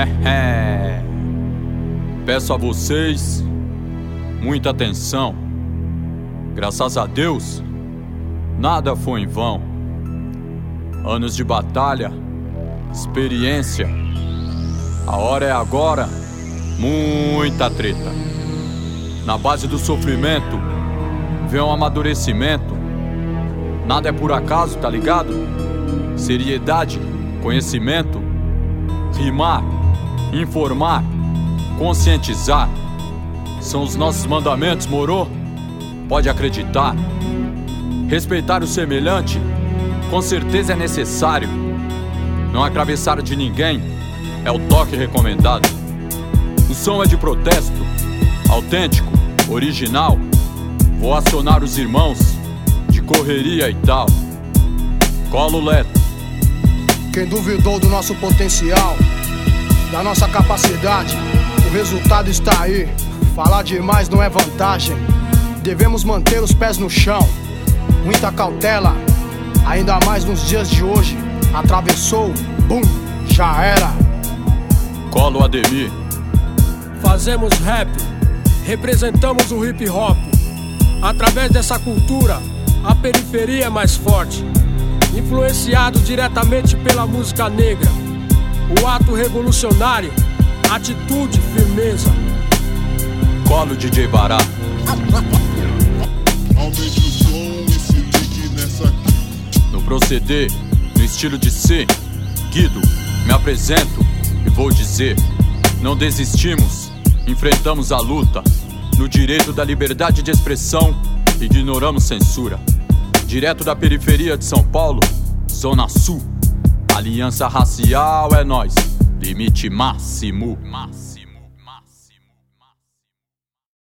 Peço a vocês muita atenção. Graças a Deus, nada foi em vão. Anos de batalha, experiência. A hora é agora, muita treta. Na base do sofrimento, vem um amadurecimento. Nada é por acaso, tá ligado? Seriedade, conhecimento. Rimar, informar, conscientizar. São os nossos mandamentos, moro? Pode acreditar. Respeitar o semelhante, com certeza é necessário. Não atravessar de ninguém, é o toque recomendado. O som é de protesto, autêntico, original. Vou acionar os irmãos, de correria e tal. Colo Leto. Quem duvidou do nosso potencial, da nossa capacidade, o resultado está aí. Falar demais não é vantagem. Devemos manter os pés no chão. Muita cautela, ainda mais nos dias de hoje. Atravessou, bum, já era. Colo Ademir. Fazemos rap, representamos o hip hop. Através dessa cultura, a periferia é mais forte. Influenciado diretamente pela música negra. O ato revolucionário, atitude, firmeza. Colo DJ Bará. Aumente o som e se ligue nessa aqui. No proceder, no estilo de ser, Guido, me apresento e vou dizer: não desistimos, enfrentamos a luta. No direito da liberdade de expressão, ignoramos censura. Direto da periferia de São Paulo, Zona Sul. Aliança racial é nós, limite máximo.